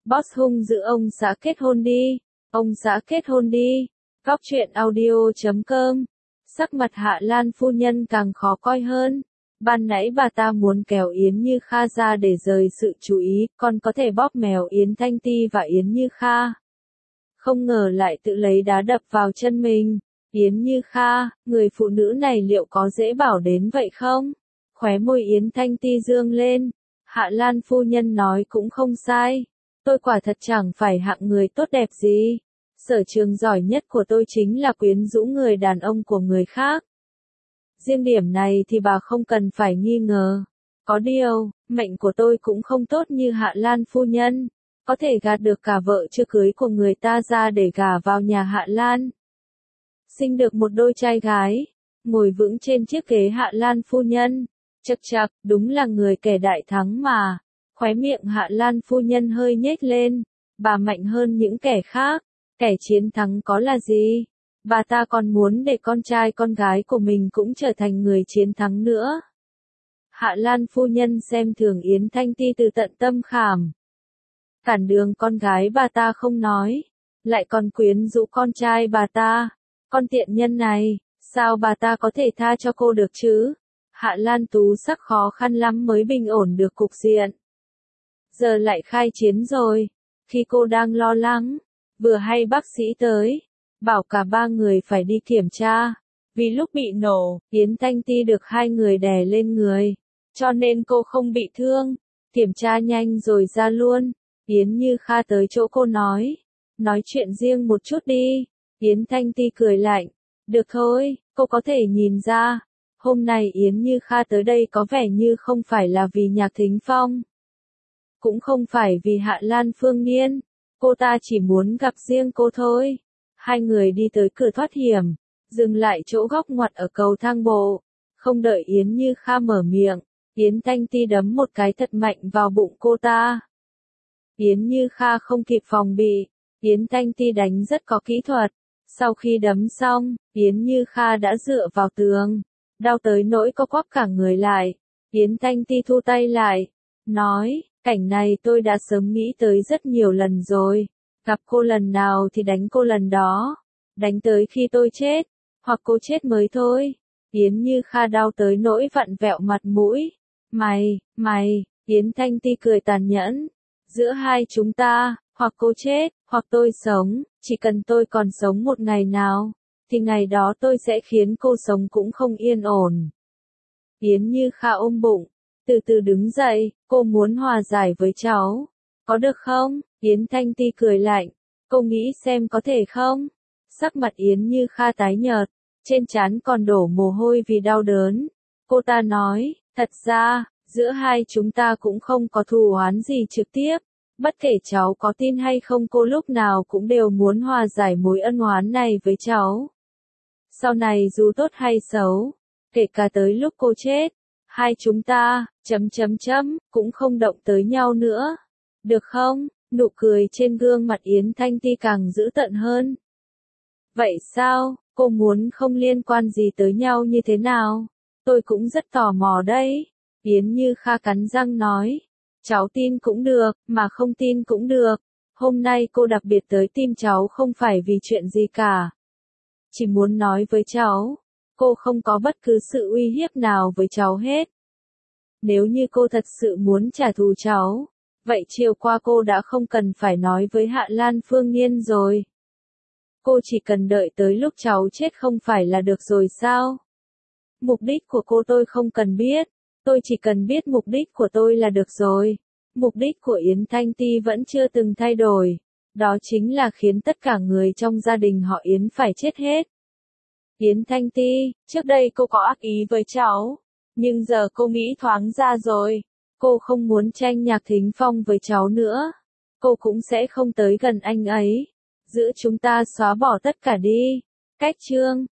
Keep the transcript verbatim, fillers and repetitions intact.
Boss hung dữ ông xã kết hôn đi. Ông xã kết hôn đi. Góc truyện audio chấm com. Sắc mặt Hạ Lan phu nhân càng khó coi hơn. Ban nãy bà ta muốn kéo Yến Như Kha ra để rời sự chú ý, còn có thể bóp mèo Yến Thanh Ti và Yến Như Kha. Không ngờ lại tự lấy đá đập vào chân mình. Yến Như Kha, người phụ nữ này liệu có dễ bảo đến vậy không? Khóe môi Yến Thanh Ti dương lên. Hạ Lan phu nhân nói cũng không sai. Tôi quả thật chẳng phải hạng người tốt đẹp gì. Sở trường giỏi nhất của tôi chính là quyến rũ người đàn ông của người khác. Riêng điểm này thì bà không cần phải nghi ngờ. Có điều, mệnh của tôi cũng không tốt như Hạ Lan phu nhân. Có thể gạt được cả vợ chưa cưới của người ta ra để gả vào nhà Hạ Lan. Sinh được một đôi trai gái, ngồi vững trên chiếc ghế Hạ Lan phu nhân. Chậc chậc, đúng là người kẻ đại thắng mà. Khóe miệng Hạ Lan phu nhân hơi nhếch lên. Bà mạnh hơn những kẻ khác. Kẻ chiến thắng có là gì? Bà ta còn muốn để con trai con gái của mình cũng trở thành người chiến thắng nữa. Hạ Lan phu nhân xem thường Yến Thanh Ti từ tận tâm khảm. Cản đường con gái bà ta không nói, lại còn quyến rũ con trai bà ta. Con tiện nhân này, sao bà ta có thể tha cho cô được chứ? Hạ Lan Tú sắc khó khăn lắm mới bình ổn được cục diện. Giờ lại khai chiến rồi. Khi cô đang lo lắng, vừa hay bác sĩ tới, bảo cả ba người phải đi kiểm tra. Vì lúc bị nổ, Yến Thanh Ti được hai người đè lên người, cho nên cô không bị thương. Kiểm tra nhanh rồi ra luôn. Yến Như Kha tới chỗ cô nói, nói chuyện riêng một chút đi. Yến Thanh Ti cười lạnh, được thôi, cô có thể nhìn ra, hôm nay Yến Như Kha tới đây có vẻ như không phải là vì Nhạc Thính Phong. Cũng không phải vì Hạ Lan Phương Nhiên, cô ta chỉ muốn gặp riêng cô thôi. Hai người đi tới cửa thoát hiểm, dừng lại chỗ góc ngoặt ở cầu thang bộ. Không đợi Yến Như Kha mở miệng, Yến Thanh Ti đấm một cái thật mạnh vào bụng cô ta. Yến Như Kha không kịp phòng bị, Yến Thanh Ti đánh rất có kỹ thuật. Sau khi đấm xong, Yến Như Kha đã dựa vào tường, đau tới nỗi co quắp cả người lại. Yến Thanh Ti thu tay lại, nói, cảnh này tôi đã sớm nghĩ tới rất nhiều lần rồi. Gặp cô lần nào thì đánh cô lần đó. Đánh tới khi tôi chết, hoặc cô chết mới thôi. Yến Như Kha đau tới nỗi vặn vẹo mặt mũi. Mày, mày, Yến Thanh Ti cười tàn nhẫn. Giữa hai chúng ta, hoặc cô chết, hoặc tôi sống, chỉ cần tôi còn sống một ngày nào, thì ngày đó tôi sẽ khiến cô sống cũng không yên ổn. Yến Như Kha ôm bụng, từ từ đứng dậy, cô muốn hòa giải với cháu. Có được không? Yến Thanh Ti cười lạnh, cô nghĩ xem có thể không? Sắc mặt Yến Như Kha tái nhợt, trên trán còn đổ mồ hôi vì đau đớn. Cô ta nói, thật ra, giữa hai chúng ta cũng không có thù oán gì trực tiếp. Bất kể cháu có tin hay không, cô lúc nào cũng đều muốn hòa giải mối ân oán này với cháu. Sau này dù tốt hay xấu, kể cả tới lúc cô chết, hai chúng ta, chấm chấm chấm, cũng không động tới nhau nữa. Được không? Nụ cười trên gương mặt Yến Thanh Ti càng dữ tợn hơn. Vậy sao, cô muốn không liên quan gì tới nhau như thế nào? Tôi cũng rất tò mò đấy. Yến Như Kha cắn răng nói. Cháu tin cũng được, mà không tin cũng được. Hôm nay cô đặc biệt tới tìm cháu không phải vì chuyện gì cả. Chỉ muốn nói với cháu, cô không có bất cứ sự uy hiếp nào với cháu hết. Nếu như cô thật sự muốn trả thù cháu, vậy chiều qua cô đã không cần phải nói với Hạ Lan Phương Nhiên rồi. Cô chỉ cần đợi tới lúc cháu chết không phải là được rồi sao? Mục đích của cô tôi không cần biết. Tôi chỉ cần biết mục đích của tôi là được rồi. Mục đích của Yến Thanh Ti vẫn chưa từng thay đổi. Đó chính là khiến tất cả người trong gia đình họ Yến phải chết hết. Yến Thanh Ti, trước đây cô có ác ý với cháu. Nhưng giờ cô nghĩ thoáng ra rồi. Cô không muốn tranh Nhạc Thính Phong với cháu nữa. Cô cũng sẽ không tới gần anh ấy. Giữa chúng ta xóa bỏ tất cả đi. Cách chương.